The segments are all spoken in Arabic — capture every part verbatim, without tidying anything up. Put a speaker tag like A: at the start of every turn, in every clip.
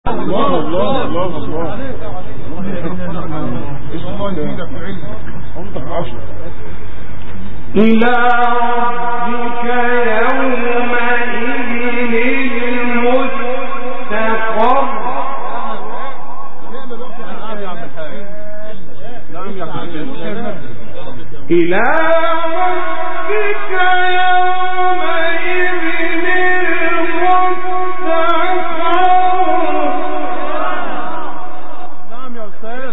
A: الله الله الله الله اسم الله يزيدك علم انطق عشر
B: إلى ربك يومئذ المستقر إلى ربك يومئذ المستقر نعم يا أستاذ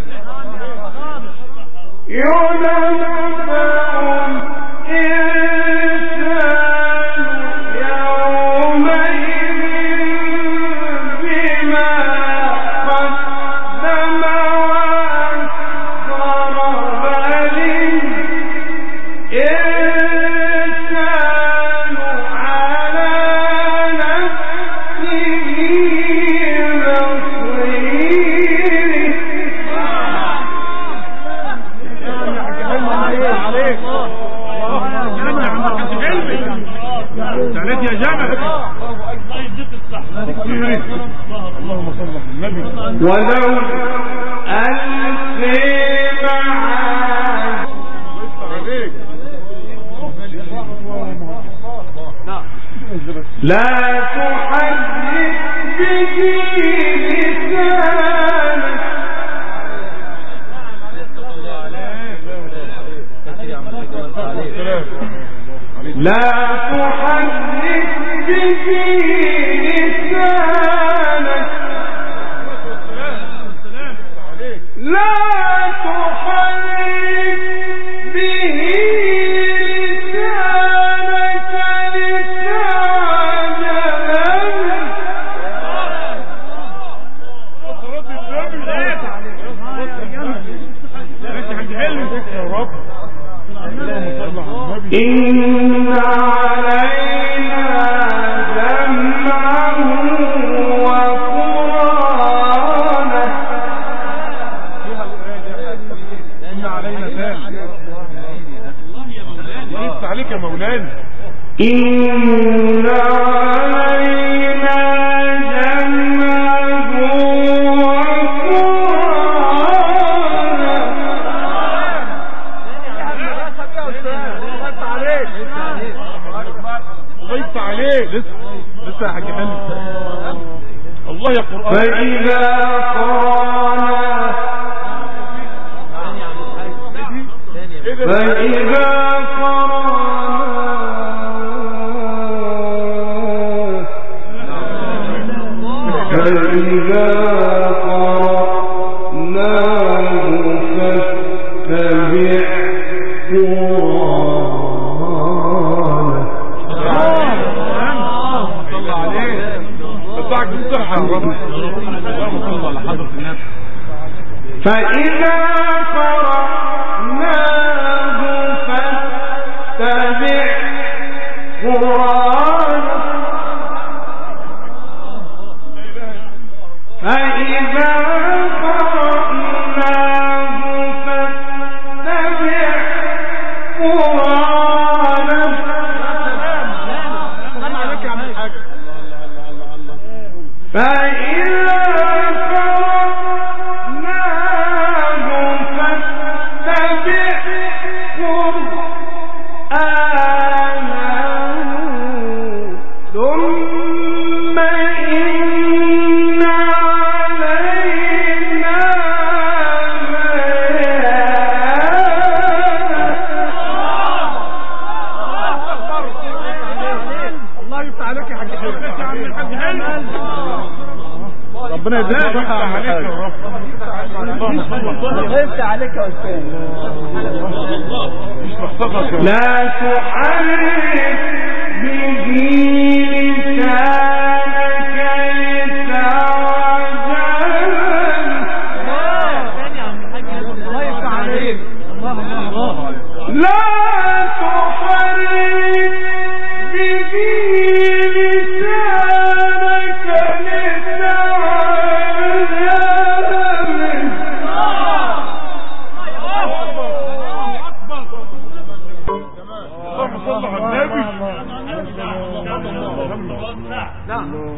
B: ولو ألف معاد لا تحدث به لسانك لا تحدث به لسانك لا تحرك به لسانك لتعجل إن علينا جمعه وقرآنه
A: لسه عليك يا مولانا
B: إن علينا جمعه وقرآنه
A: غيبت عليه لسه لسه يا حاج حلمي الله يا قرآن
B: فإذا قرأنا فإذا قرأنا فإذا قرأناه فاتبع قرآنه
A: صلى عليه بتاعك بالصحة يا رب اللهم صل على حضرة النبي
B: فإذا قرأناه فاتبع قرآنه فإذا قرأناه فاتبع قرآنه
A: سلام عليك يا عم الحاج
B: فإذا قرأناه فاتبع قرآنه ثم إن علينا
A: الله يفتح عليك يا حاج حلمي ربنا يديك الصحة عليك يا رب اللهم صل
C: غيبت عليك يا أستاذ
B: لا تحرك به لسانك لتعجل
C: الله يفتح عليك
B: لا تحرك به لسانك
A: اللهم صل على النبي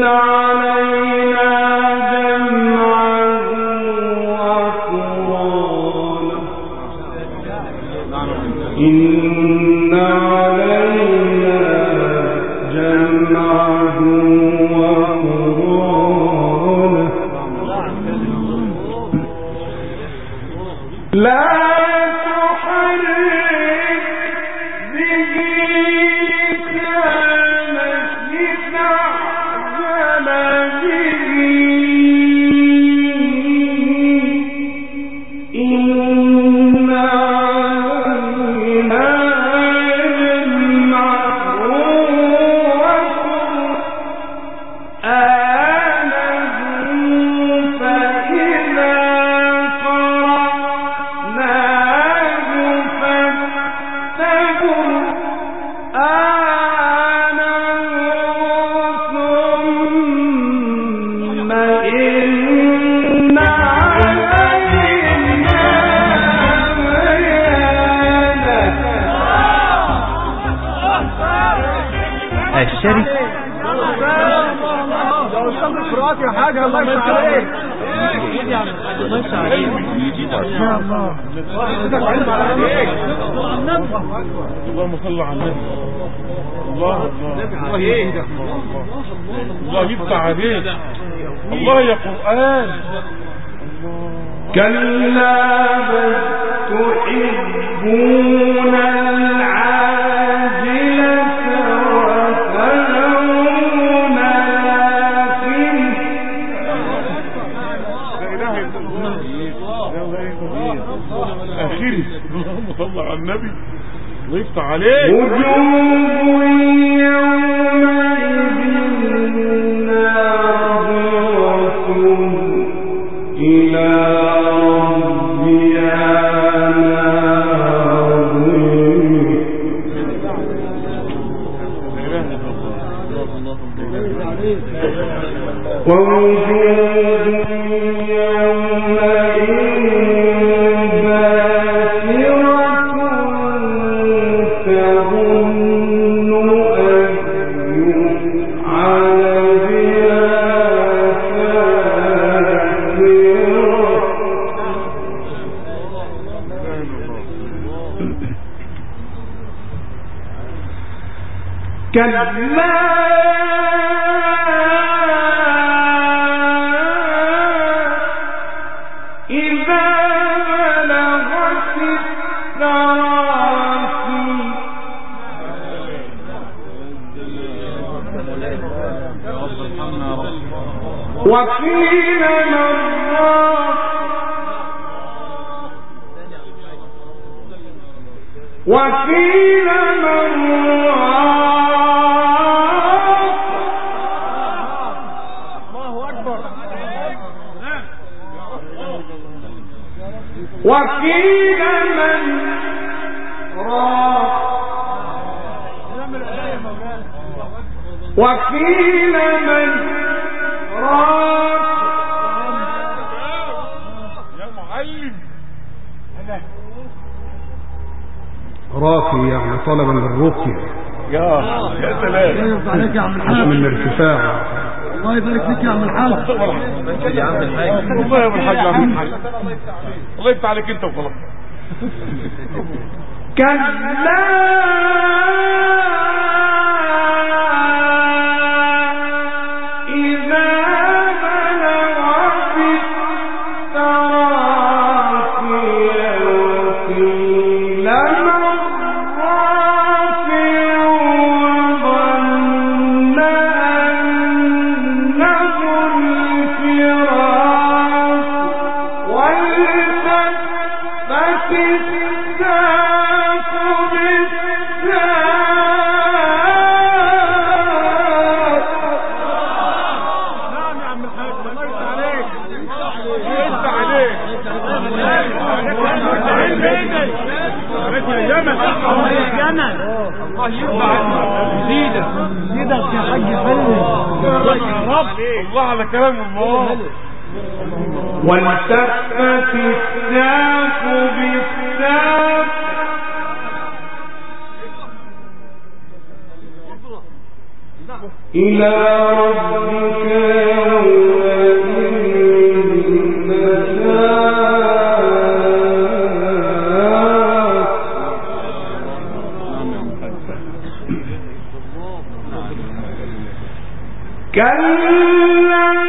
A: اللهم صل على النبي. الله الله الله يفتح عليك. الله يا قرآن.
B: كلا بل تحبون العاجلة وتذرون
A: آخري. اللهم صل على النبي. الله يفتح عليك.
B: وجوه يومئذ ناظرة إلى ربها ناظرة ووجوه كلا إذا بلغت التراقي وقيل من وقيل من وقيل من راق وقيل من راق
A: يا معلم.
D: راقي يعني طلبا للرقي.
A: يا يا سلام.
D: عليك يا عم الحاج من الارتفاع. الله يبارك فيك يا عم الحاج.
A: يا عم الحاج. والله يا عم الحاج. يا عم الحاج. الله يفتح عليك انت وخلاص.
B: كلا إذا بلغت التراقي وقيل من راق وظن أنه الفراق والتفت الساق بالساق.
A: نعم يا عم الحاج. الله يفتح عليك. يفتح عليك. جمل جمل. الله يفتح عليك. زيدك زيدك يا حاج حلو. يا رب. الله على كلام الله.
B: والتفت الساق بالساق. إلى ربك يومئذ كلا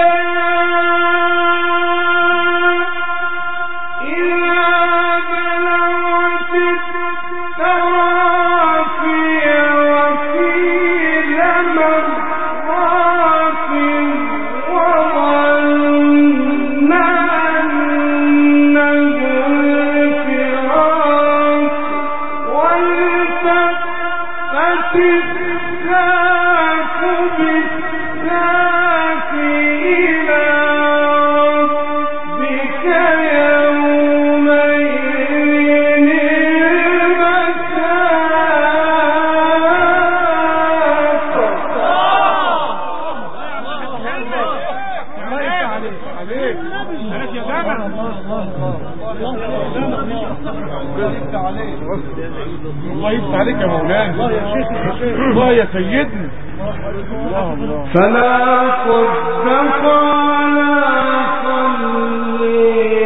A: الله يفتح عليك يا مولانا. الله يا سيدنا. الله الله.
B: فلا صدق ولا صلي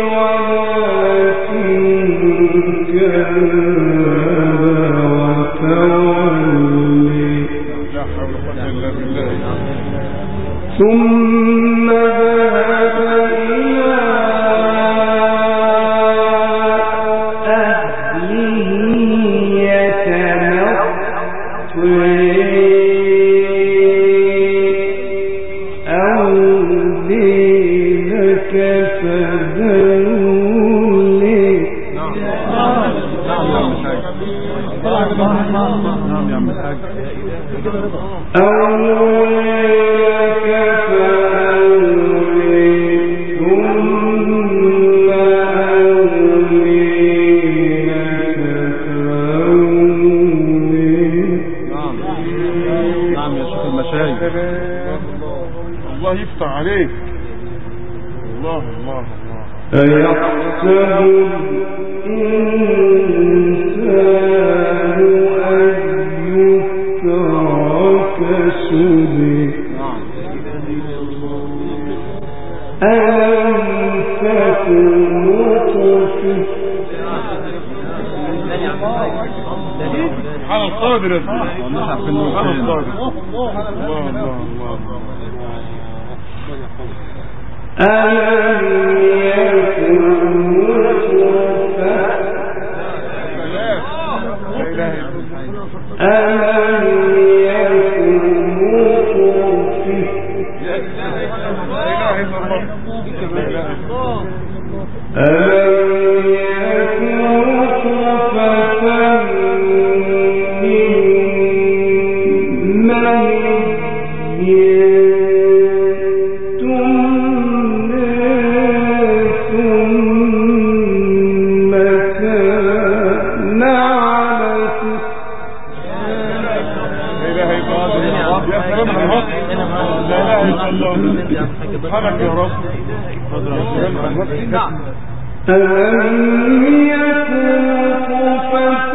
B: ولكن كذب وتولي ثم ذهب إلى
A: الله يفتح عليك. الله الله الله.
B: أيحسب الإنسان أن يترك سدى ألم تكن نطفة
A: سبحان القادر يا سبحان القادر. الله الله الله.
B: ألم يكن نطفة ألم يكن نطفة ألم يكن نطفة من مني
A: سبحانك يا رب.
B: ألم يكن نطفة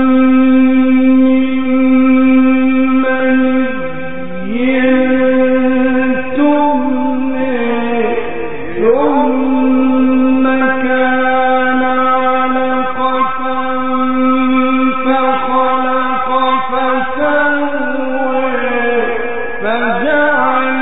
B: من مني تمنى ثم كان علقة فخلق فسوى فجعل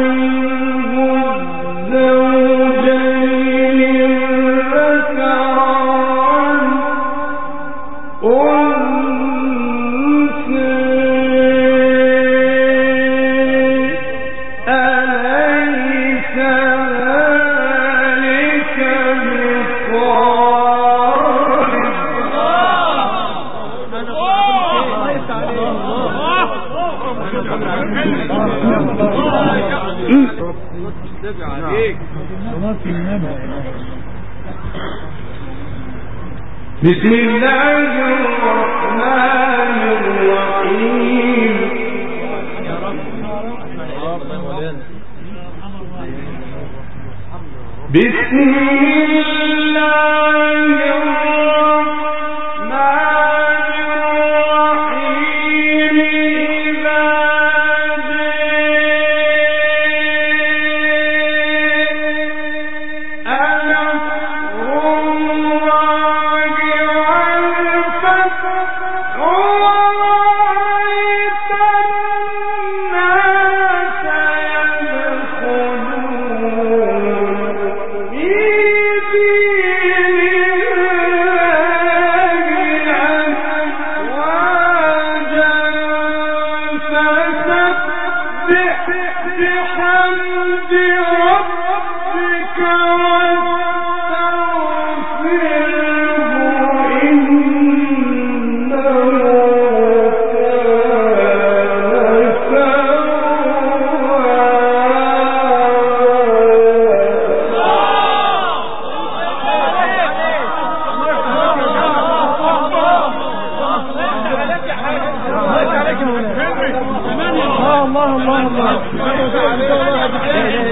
B: بسم الله الرحمن الرحيم. بسم الله الرحمن الرحيم. إذا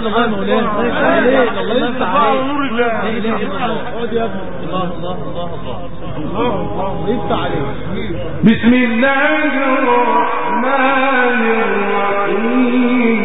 C: الا الله يا مولانا. الله يفتح عليك. نور الله. لا اله الا الله. اقعد يا ابني. الله الله الله الله الله يفتح عليك.
B: بسم الله الرحمن الرحيم.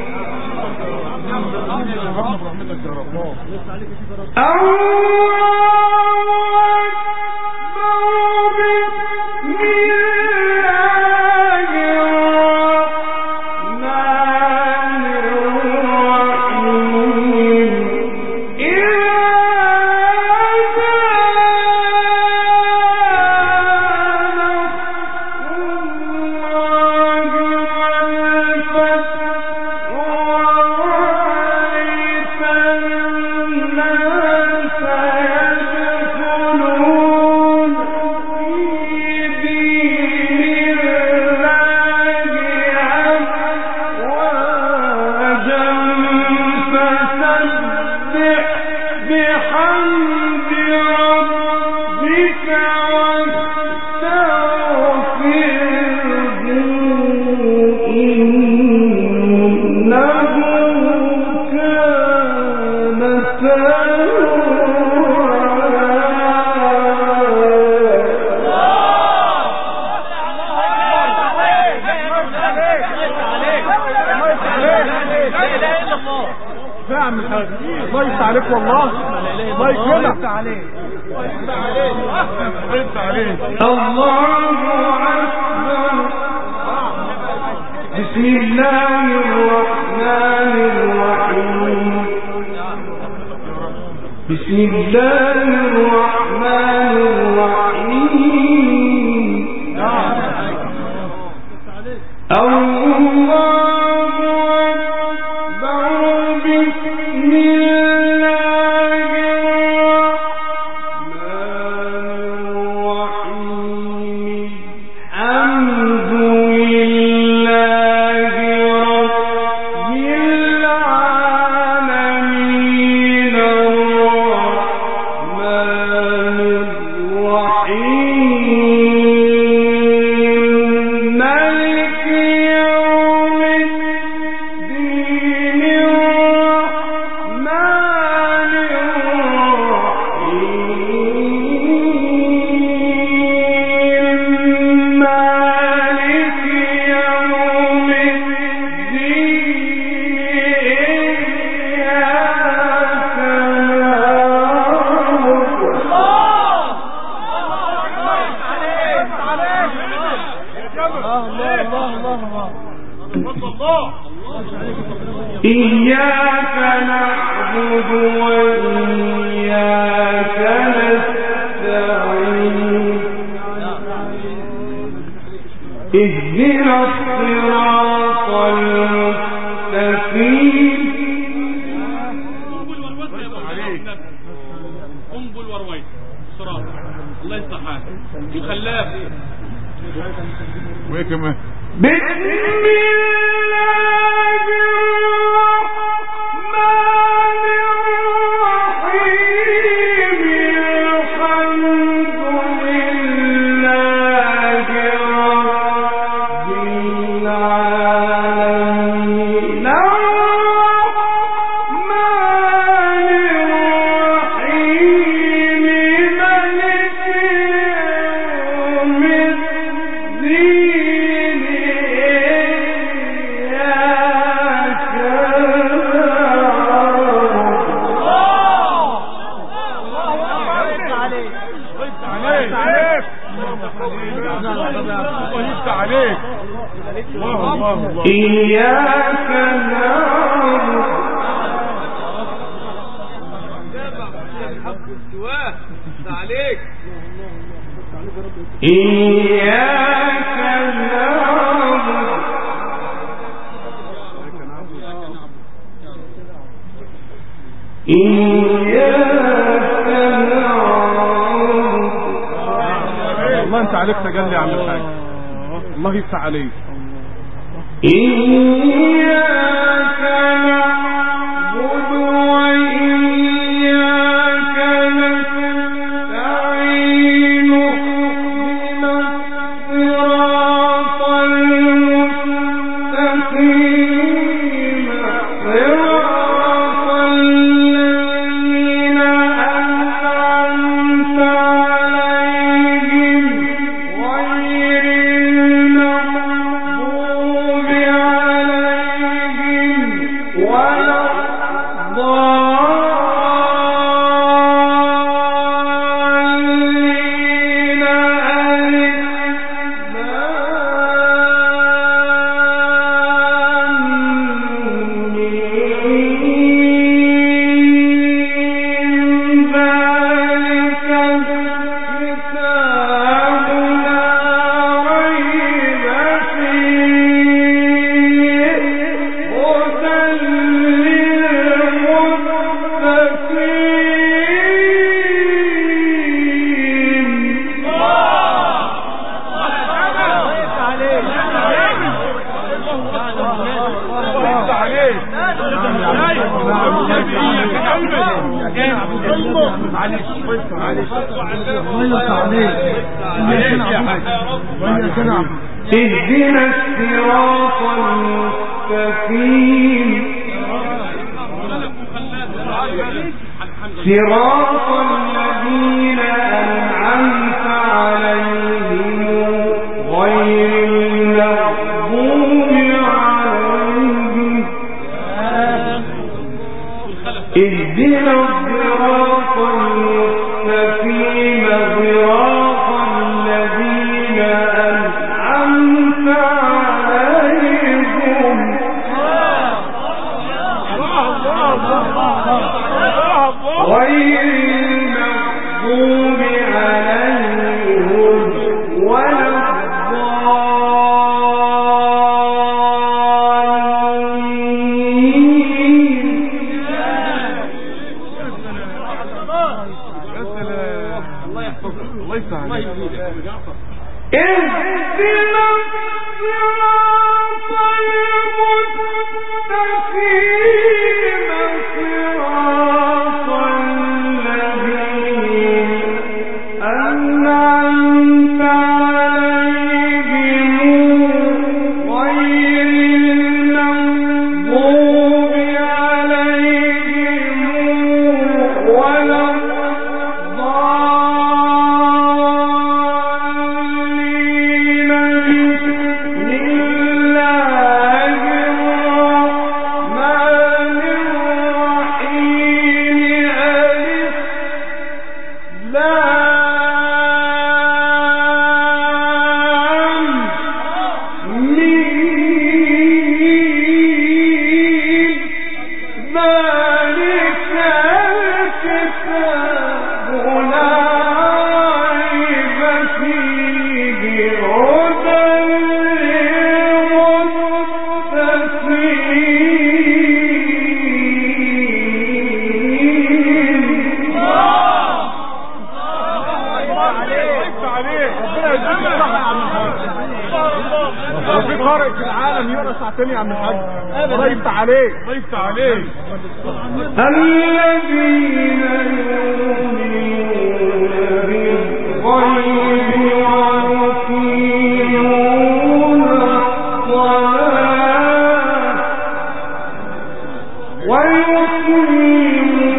A: الله يفتح عليك والله. الله يكرمك عليك. يفتح عليك.
B: الله أكبر. بسم الله الرحمن الرحيم. بسم الله الرحمن الرحيم. الله إياك نعبد وإياك نستعين. اهدنا الصراط المستقيم.
A: قنبل ورويت الصراط. الله يفتح عليك. الخلاف وايه كمان؟
B: بسم الله الرحمن الرحيم. الحمد لله رب العالمين. الرحمن الرحيم. مالك يوم الدين. إياك نعبد. إياك نعبد. إياك نعبد.
A: الله انت عليك تجلي عن الحاج. الله يفتح عليك.
B: إياك نعبد وإياك نستعين. اهدنا الصراط المستقيم. صراط اهدنا الصراط المستقيم صراط الذين أنعمت عليهم غير المغضوب عليهم اهدنا الصراط المستقيم صراط الذين أنعمت عليهم غير المغضوب عليهم ولا اهدنا الصراط المستقيم صراط الذين أنعمت عليهم غير المغضوب عليهم ولا
A: في قارئ في العالم يقرا ساعتين يا عم الحاج. الله يفتح عليك الله يفتح عليك.
B: الذين يؤمنون بالغيب ويقيمون الصلاة ويقيمون